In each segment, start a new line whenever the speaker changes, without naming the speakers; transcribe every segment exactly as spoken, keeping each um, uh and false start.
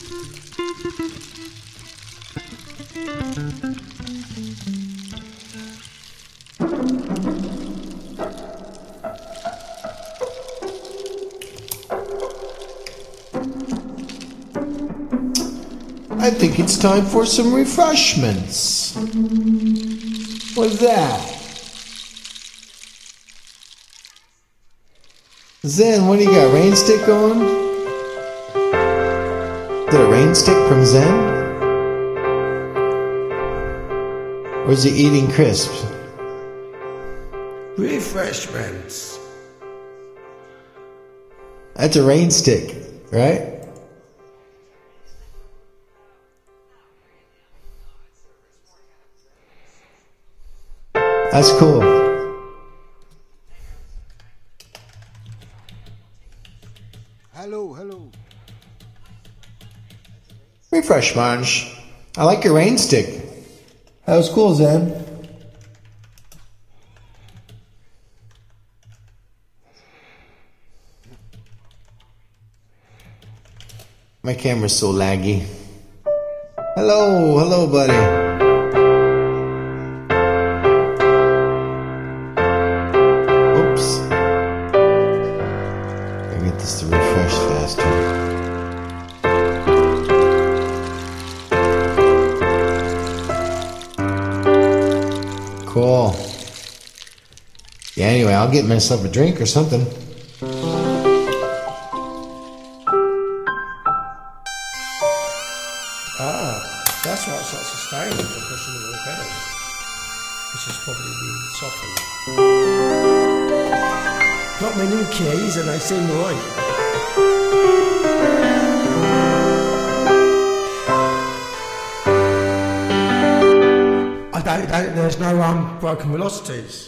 I think it's time for some refreshments. What's that? Zen, what do you got? Rain stick on? Is that a rain stick from Zen? Or is he eating crisps?
Refreshments.
That's a rain stick, right? That's cool.
Hello, hello.
Refresh munch. I like your rain stick. That was cool, Zen. My camera's so laggy. Hello, hello, buddy. To refresh faster. Cool. Yeah, anyway, I'll get myself a drink or something.
Ah, that's why it's not sustainable for pushing the wall down. This is probably the softened. Got my new keys and they seem right. I don't, don't there's no um, broken velocities.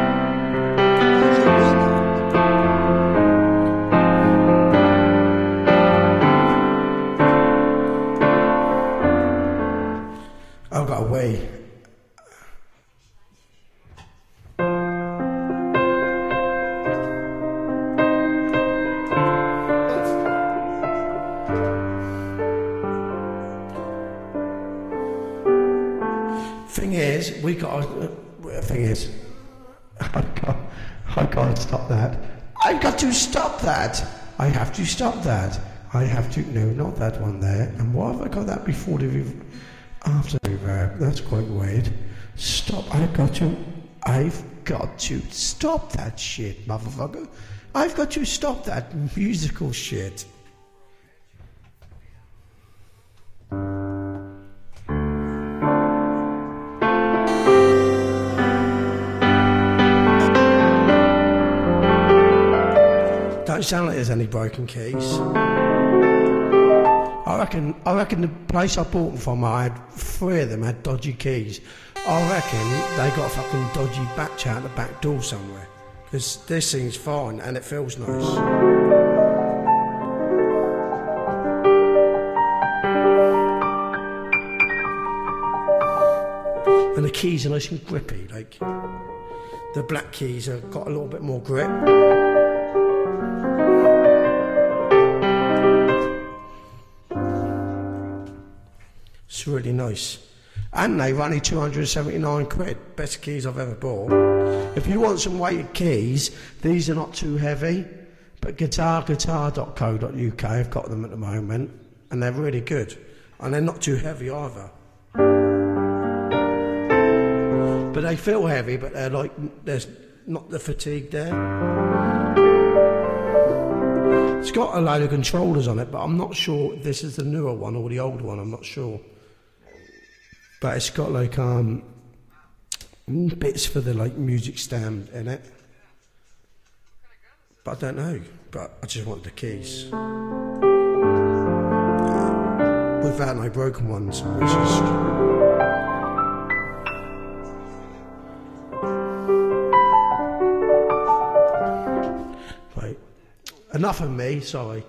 I've got a wee. Thing is, we got. Uh, thing is, I can't, I can't stop that. I've got to stop that. I have to stop that. I have to. No, not that one there. And why have I got that before the rev- after the reverb? That's quite weird. Stop. I've got to. I've got to stop that shit, motherfucker. I've got to stop that musical shit. Don't sound like there's any broken keys. I reckon I reckon the place I bought them from, I had three of them had dodgy keys. I reckon they got a fucking dodgy batch out the back door somewhere. Because this thing's fine and it feels nice. And the keys are nice and grippy, like the black keys have got a little bit more grip. It's really nice. And they've only two hundred seventy-nine quid. Best keys I've ever bought. If you want some weighted keys, these are not too heavy. But guitar guitar dot co dot U K have got them at the moment. And they're really good. And they're not too heavy either. But they feel heavy, but they're like, there's not the fatigue there. It's got a load of controllers on it, but I'm not sure if this is the newer one or the old one, I'm not sure. But it's got like um bits for the like music stand in it. But I don't know. But I just want the keys. Without no broken ones, which is right. Enough of me, sorry.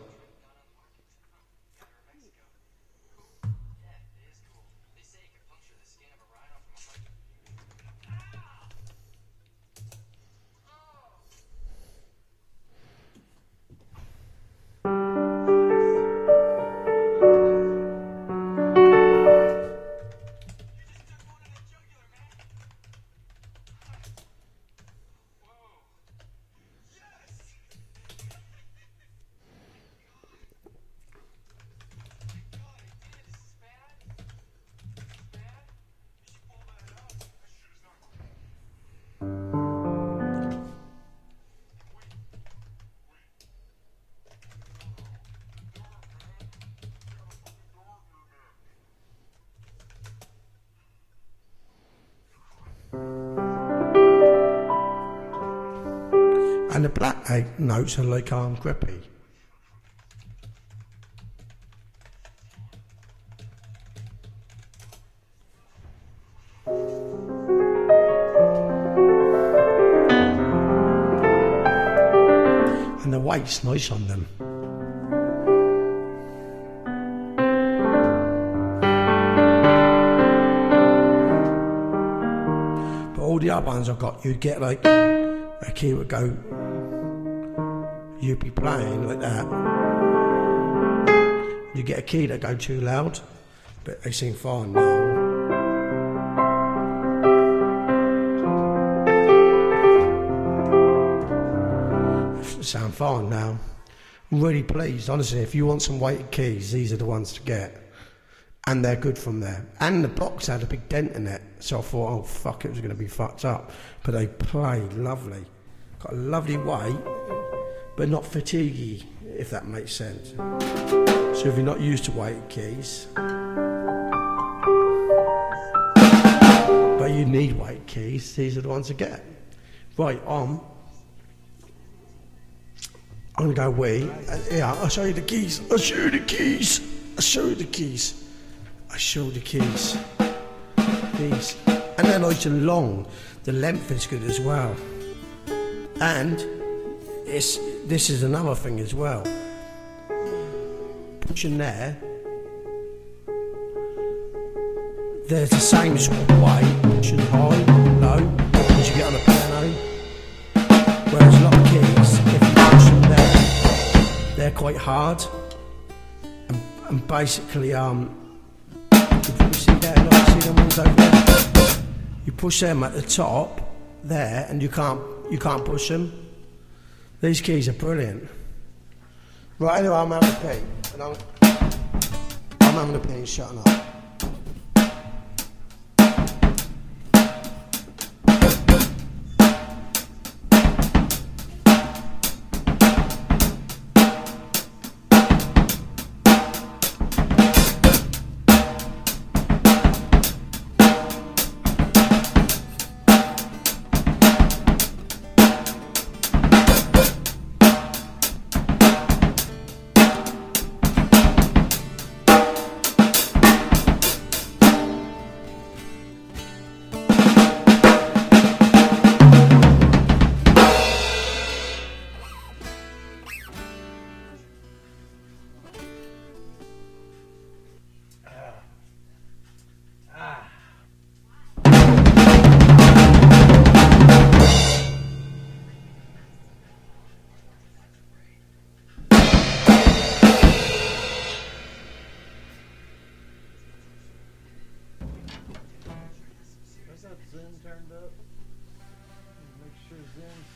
And the black eight notes are like um, grippy. And the weight's nice on them. But all the other ones I've got, you get like a key would go, you'd be playing like that. You get a key that go too loud, but they seem fine now. Sound fine now. I'm really pleased, honestly. If you want some weighted keys, these are the ones to get. And they're good from there. And the box had a big dent in it, so I thought, oh fuck, it was going to be fucked up. But they play lovely. Got a lovely weight, but not fatiguey, if that makes sense. So if you're not used to weighted keys, but you need weighted keys, these are the ones to get. Right, on. I'm gonna go wee. Uh, yeah, I'll show you the keys. I'll show you the keys. I'll show you the keys. I'll show you the keys. These. And they're nice and long. The length is good as well. And it's this is another thing as well. Pushing there, there's the same sort of weight, pushing high, low, as you get on a piano. Whereas a lot of keys, if you push them there, they're quite hard. And, and basically, um, you see there, like, see them ones over there? You push them at the top there, and you can't you can't push them. These keys are brilliant. Right, anyway, I'm having a pee, and I'm, I'm having a pee and shutting up.
Zoom turned up. Make sure Zoom's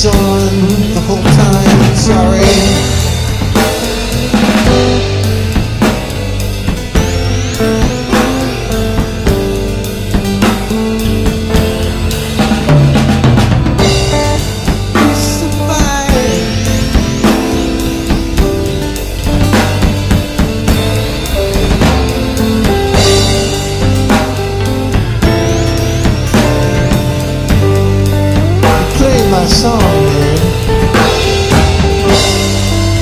was on the whole time. Sorry. My song, man.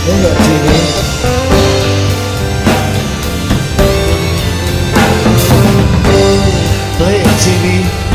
Look at T V. Play it, T V.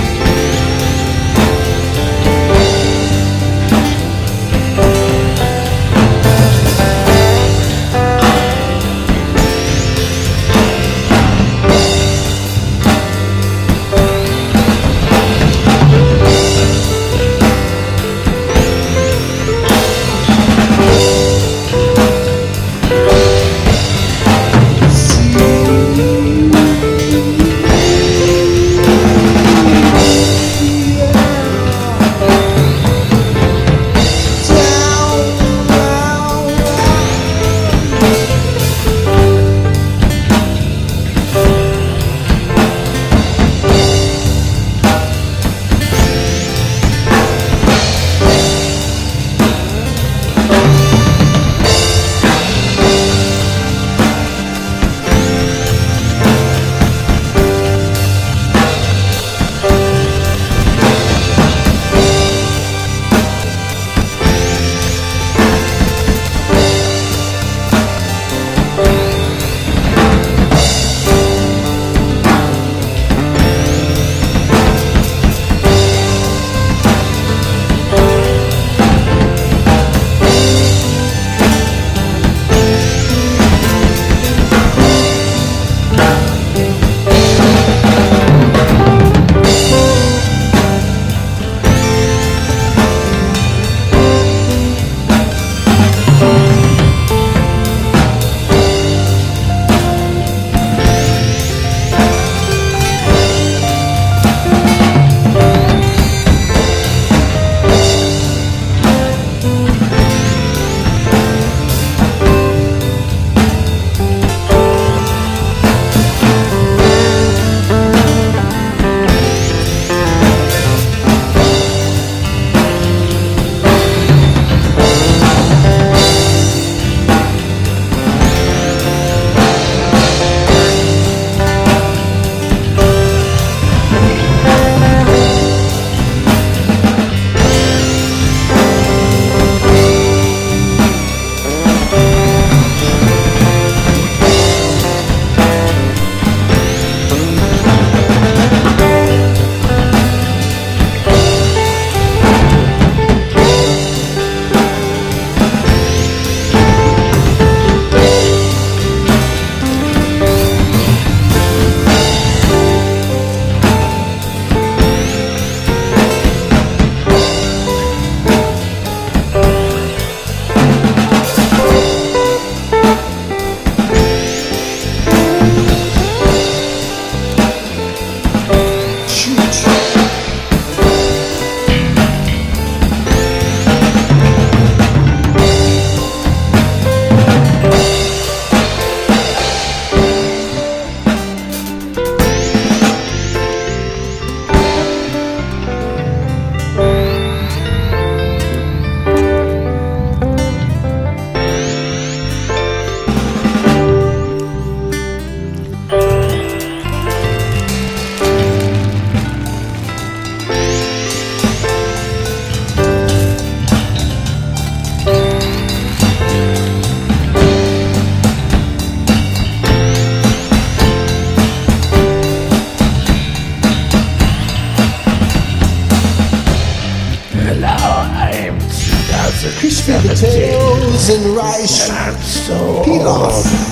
Crispy potatoes and rice.
And I'm so
Pilaf.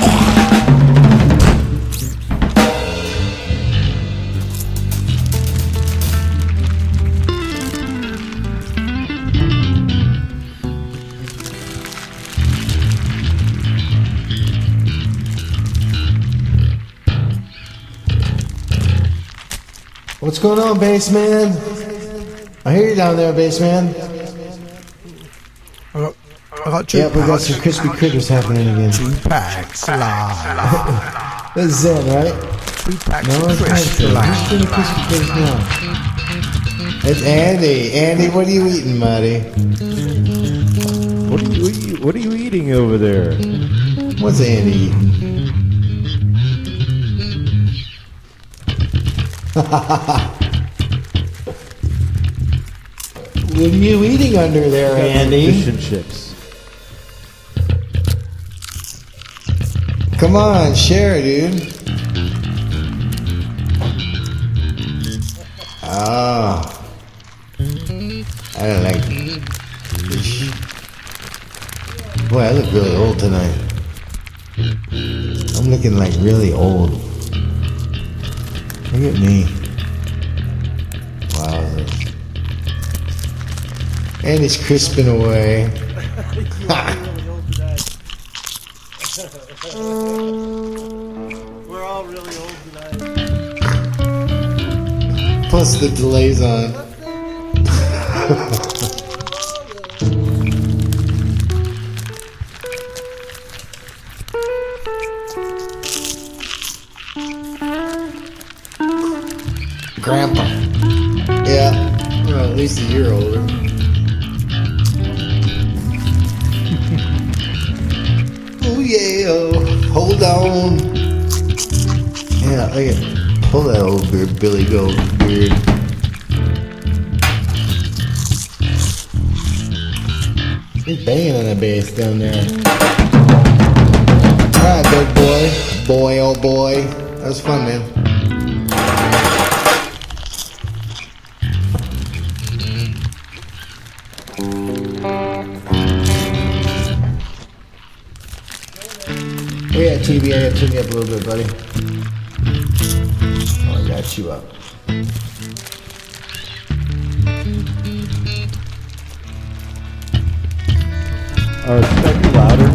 What's going on, Bassman? I hear you down there, Bassman.
I got, I got two
Yep, we got
packs.
some crispy critters happening again.
Two packs live.
This is Zen, right?
Two packs
No,
of
it's not
crisp
Zen. Who's
live.
doing crispy critters now? It's Andy. Andy, what are you eating, buddy?
What are you eat- What are you eating over there?
What's Andy eating? What are you eating under there, Andy?
Fish and chips.
Come on, share, dude. Oh, I don't like this. Boy, I look really old tonight. I'm looking like really old. Look at me. Wow. And it's crisping away.
We're all really old tonight.
Plus the delay's on. Grandpa. Yeah, well, at least a year older. Oh yeah, hold on. Yeah, look at, pull that old beard, Billy Goat beard. He's banging on the bass down there. Alright, big boy. Boy, oh boy. That was fun, man. Yeah, T V, I gotta turn you up a little bit, buddy. Oh, I got you up.
Uh, should I be louder?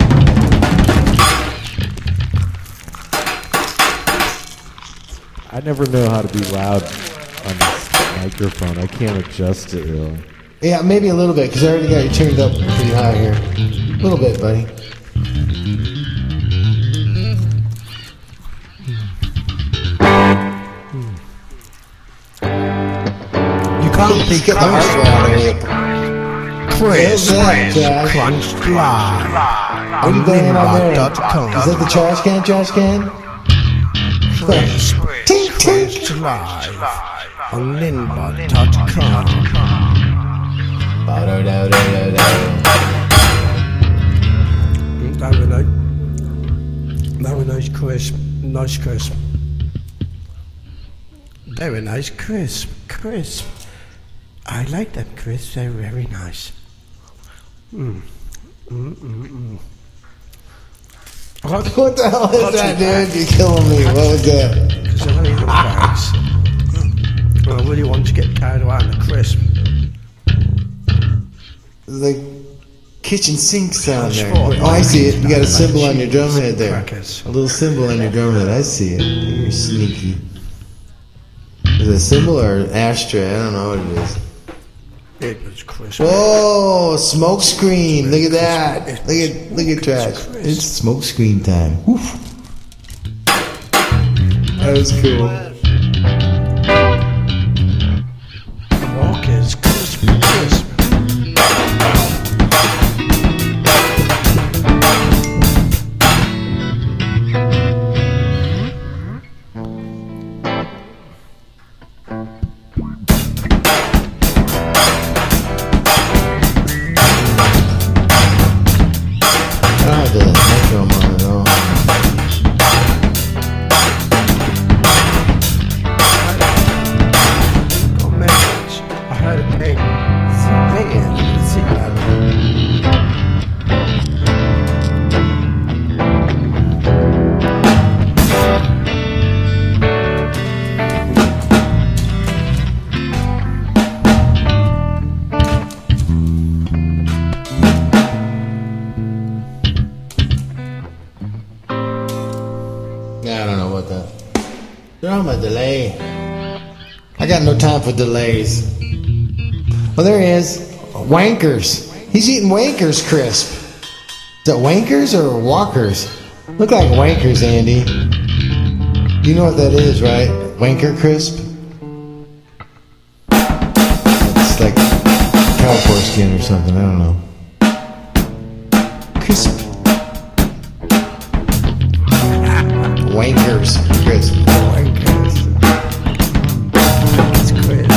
I never know how to be loud on this microphone. I can't adjust it really.
Yeah, maybe a little bit, because I already got you turned up pretty high here. A little bit, buddy.
You can't be
Get the hard out of it.
Chris,
Where's that, Josh?
Crunch Live
What are you banging on there?
dot com.
Is that the trash can, trash can?
Chris,
Tink, tink.
Crunch Live on Linbot dot com. Very nice. Very nice, crisp. Nice, crisp. Very nice, crisp. Crisp. I like them crisps. They're very nice. Mm. Mm, mm, mm. What
What the hell is that, dude? You're killing me. What was that?
Because I really little bags. And I really want to get carried away on the crisp.
It's like kitchen sink sound there.
Sport.
Oh, I see it. You got a symbol on your drum head there.
Crackers.
A little symbol on your drum head. I see it. You're sneaky. Is it a symbol or an ashtray? I don't know what it is.
It was crisp.
Whoa, smoke screen. Look at that. Look at look at trash. It's smoke screen time. Woof. That was cool.
Rockers, crisp, crisp.
I don't have the metronome on at all.
Oh man, I heard a thing. Man, see that?
Yeah, I don't know about that. They're on my delay. I got no time for delays. Well, there he is. Wankers. He's eating Wankers crisp. Is that Wankers or Walkers? Look like Wankers, Andy. You know what that is, right? Wanker crisp? It's like cow foreskin or something. I don't know. Crisp. Wankers crisp.
Wankers. It's crisp.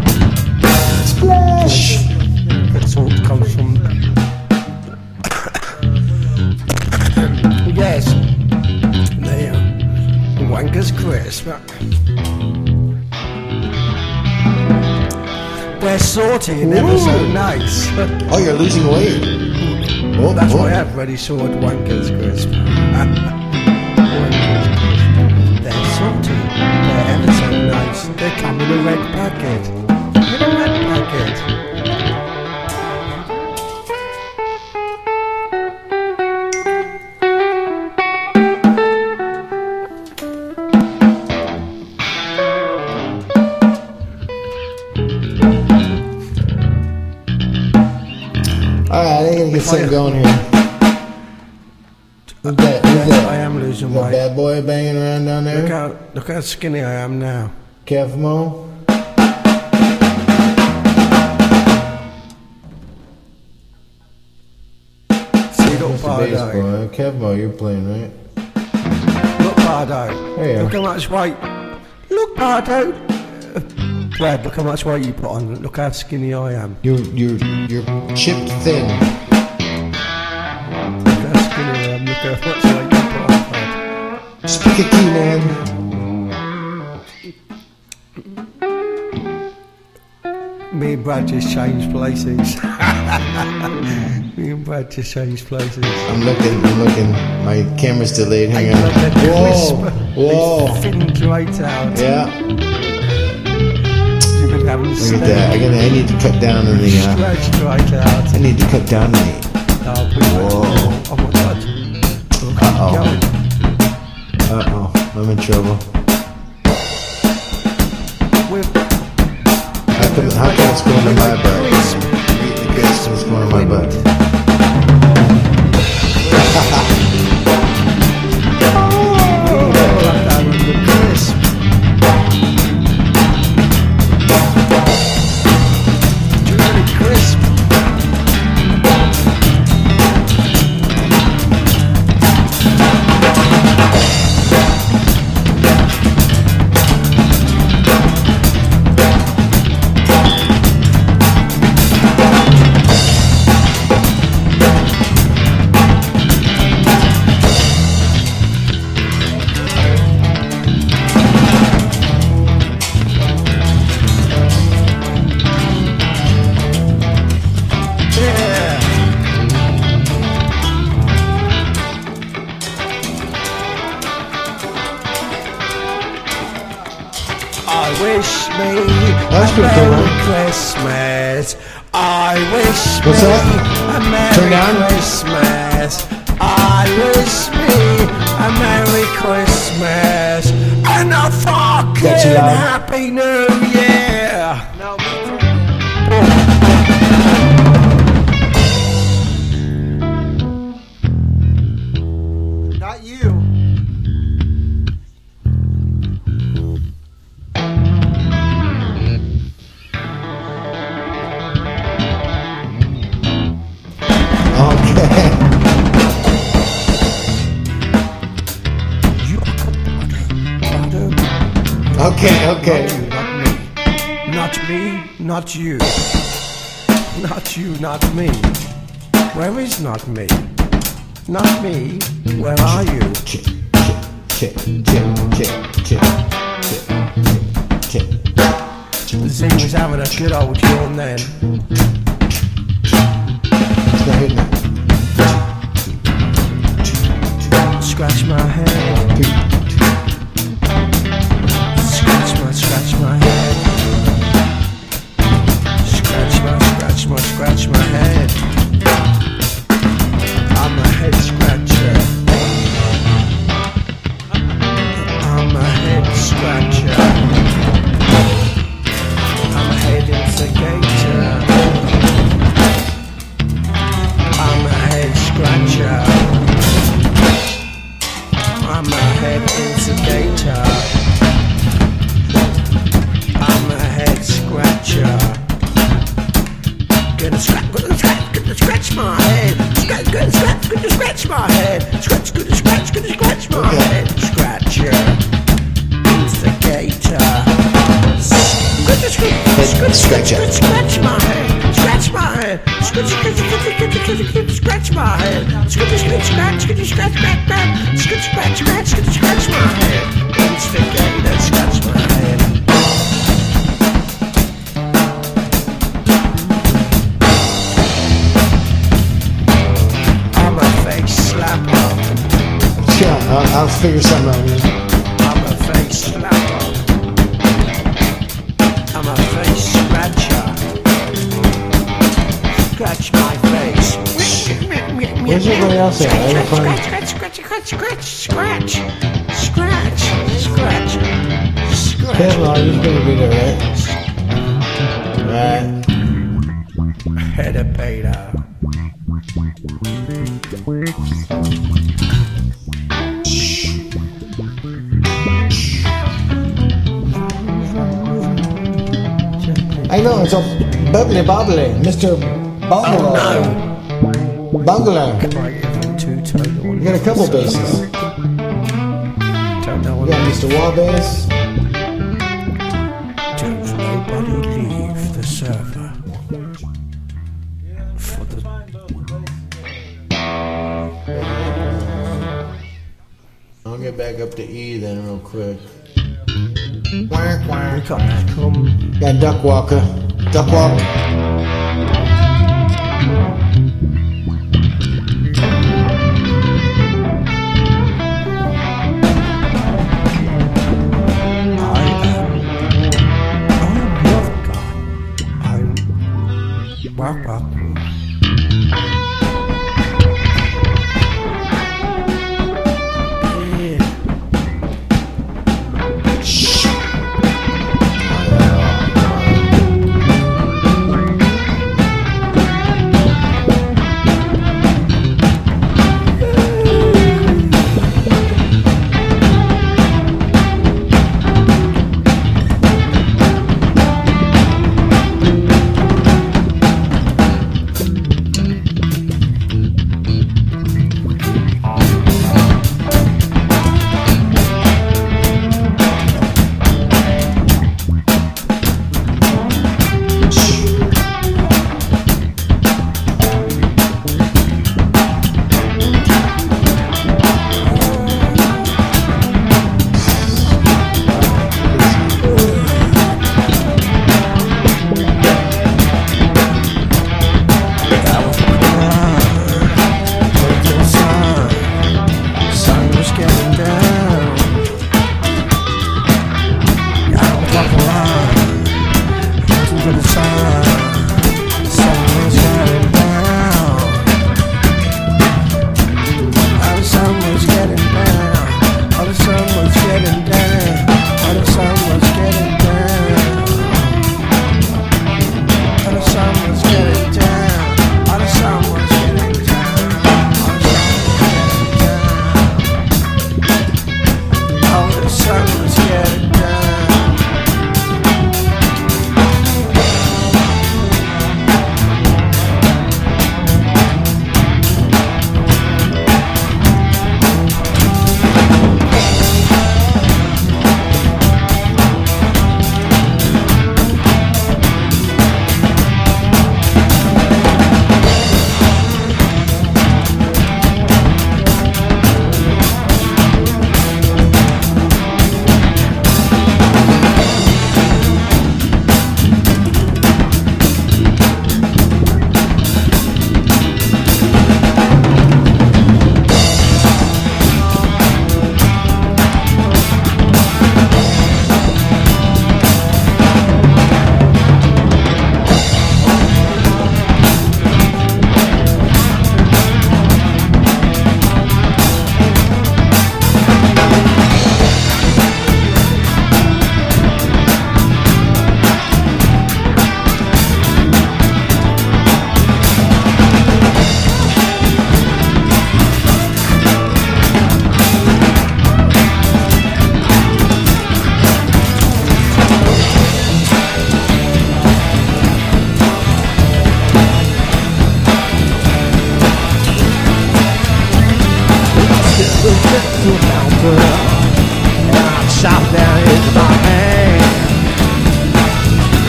Splash!
That's all it comes from. Yes. Christmas. They're salty and ever so
Ooh.
nice.
Oh, you're losing weight. Oh,
That's
oh.
why I have ready sword wankers crisp. They're salty. They're ever so nice. They come in a red packet. In a red packet.
All right, I gotta get something going here. Who's that? Who's
Yeah,
that?
I am losing
That
weight.
bad boy banging around down
Look
there?
how, look how skinny I am now.
Kevmo?
See, look,
That's the bass
Bardo.
boy. Kevmo, you're playing, right?
Look, Bardo.
There you
Look
are.
how much weight. Look, Bardo. Brad, look how much weight you put on. Look how skinny I am.
You're, you're, you're chipped thin.
Look how skinny I am. Look how much weight you put on, Brad.
Speak a key, man.
Me and Brad just changed places. Me and Brad just changed places.
I'm looking, I'm looking. My camera's delayed.
I
Hang
love the
on.
crisp.
Whoa, whoa.
These thin right out.
Yeah,
You've been having
look at that. I, gotta, I need to cut down on the, uh,
Stretched right out.
I need to cut down on the,
Oh, please.
Whoa.
Oh my God.
Uh-oh.
Going.
uh-oh, I'm in trouble.
We're
How come, how come it's going to my butt? The crisp is going to my butt.
I wish me
That's
a
pretty cool,
Merry
huh?
Christmas. I wish
What's
me
that?
a Merry
Turn down?
Christmas. I wish me a Merry Christmas and a fucking
That's loud.
Happy New Year.
Now me turn down. Not you.
Okay.
You Bardo,
Okay, okay.
not me, not you, not you, not me. Where is not me? Not me. Where are you?
Chip, chip, chip, chip, chip, chip, chip, chip.
Zing was having a good old yawn then.
It's not hitting it.
Scratch my head. Scratch my, scratch my head. Scratch my, scratch my, scratch my head. I'm a head scratcher. I'm a head scratcher. I'm a head instigator. I'm a head scratcher. I'm a head instigator. I'm a head scratcher. Gonna scratch, gonna scratch, gonna scratch my head. Scratch, gonna scratch, gonna scratch my head. Scratch, gonna scratch, gonna scratch my head. Scratcher, instigator. Gonna scratch,
Head scratcher.
Scratch my head. Scratch my head. Scratch, scratch, scratch, scratch, scratch, scratch my head. Scratch, scratch, scratch, scratch, scratch, scratch, scratch, scratch, scratch, scratch, scratch my head. Instigator, scratch my head. I'm a face slapper.
Yeah, I'll, I'll figure something out here.
I'm a face slapper. I'm a face scratcher. Scratch my face.
Where's everybody else at? I gotta find.
Scratch, scratch, scratch, scratch, scratch, scratch, scratch, scratch.
Kevlar, you're gonna be there, right? Right.
Head of beta.
I know, it's a bubbly bobbly, Mister Bungalow.
Oh,
Bungalow.
Two total.
You got a couple bases.
Don't know
You
what
got Mister Wallbase.
Don't nobody leave the server. For the
I'll get back up to E then real quick. Quack, quack.
come.
Got Duck Walker. Duck Walk.
Walk, walk.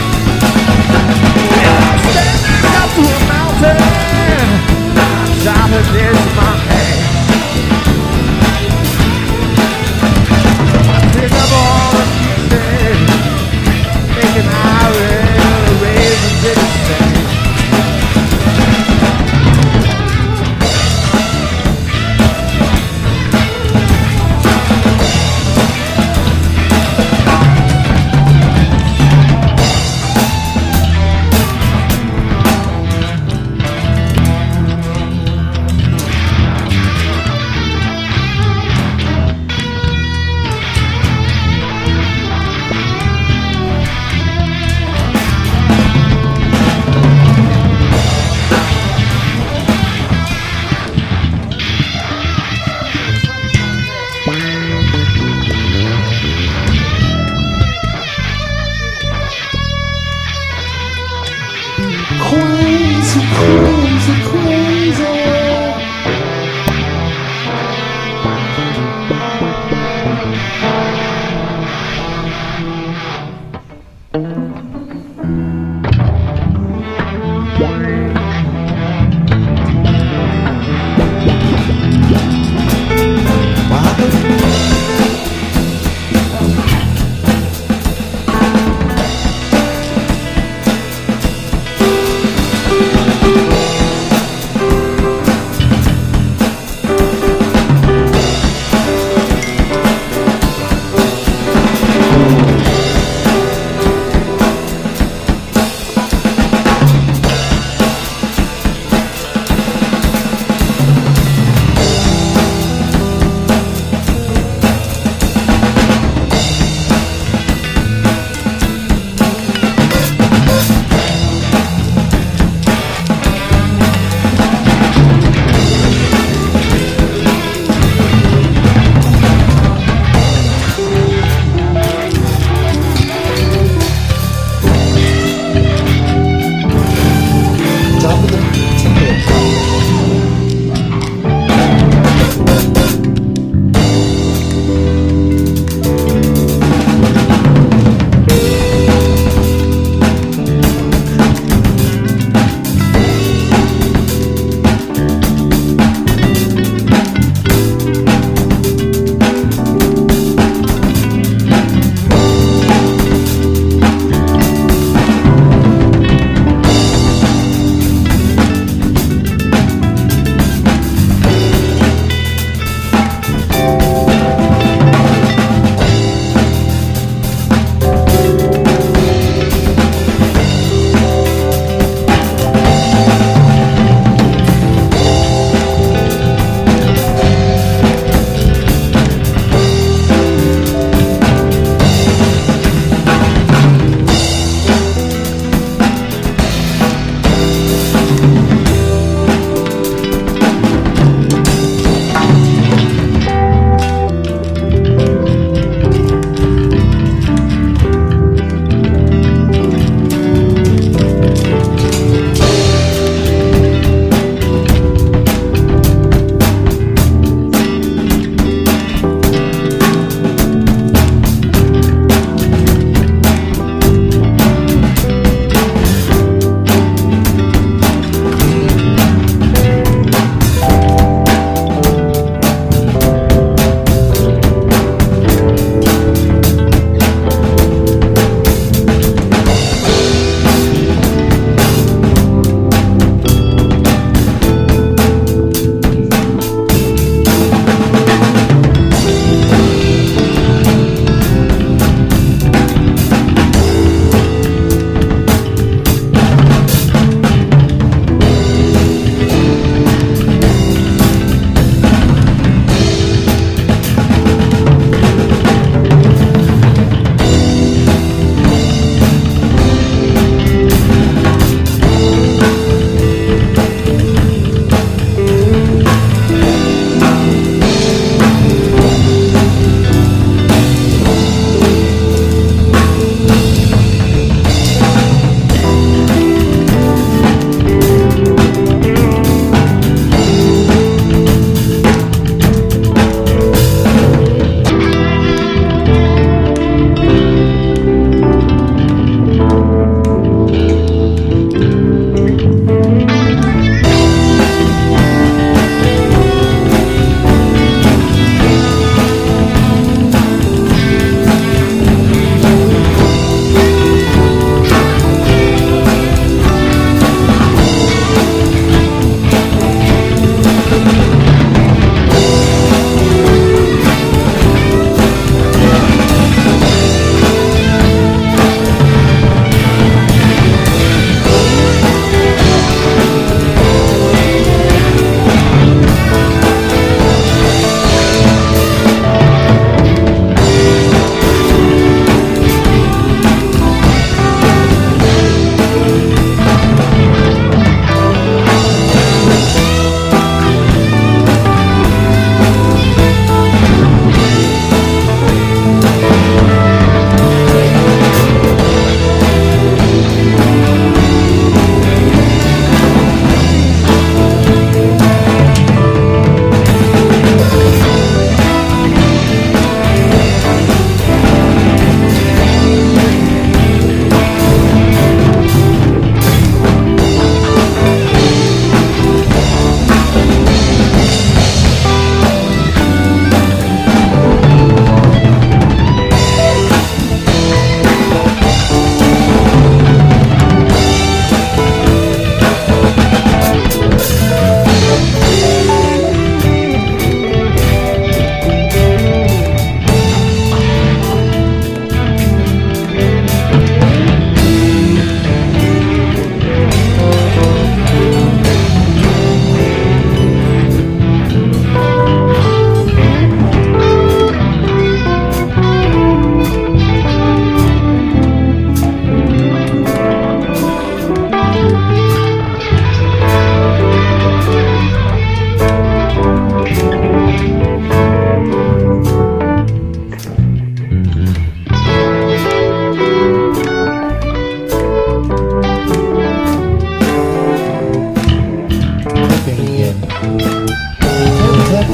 Stop
this my hand. Pick up all the pieces, make an island, raisins in the sand.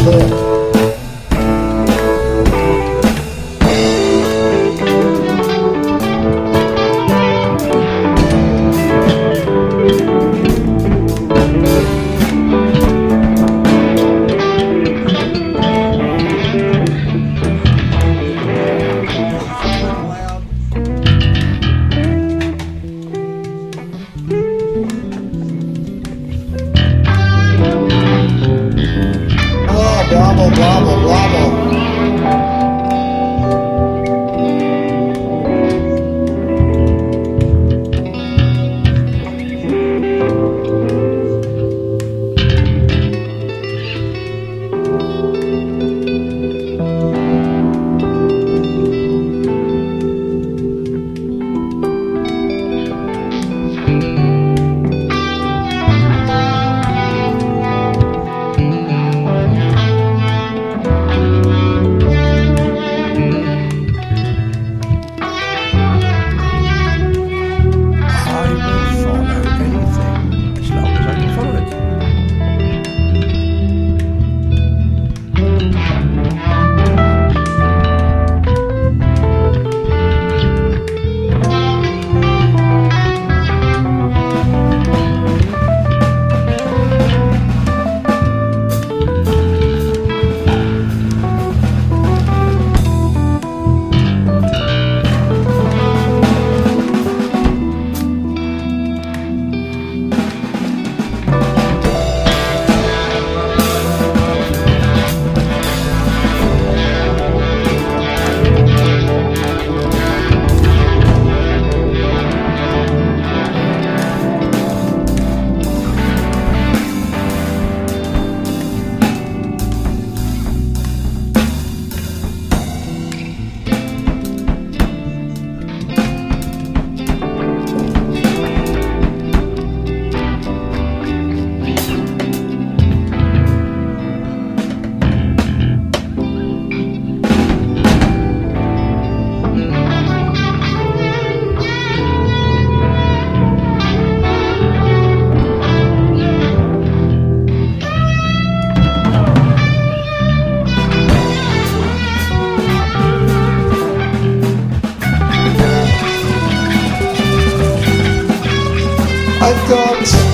clip. Oh, blobble, blobble, blobble.
I will follow anything as long as I can follow it.
I've got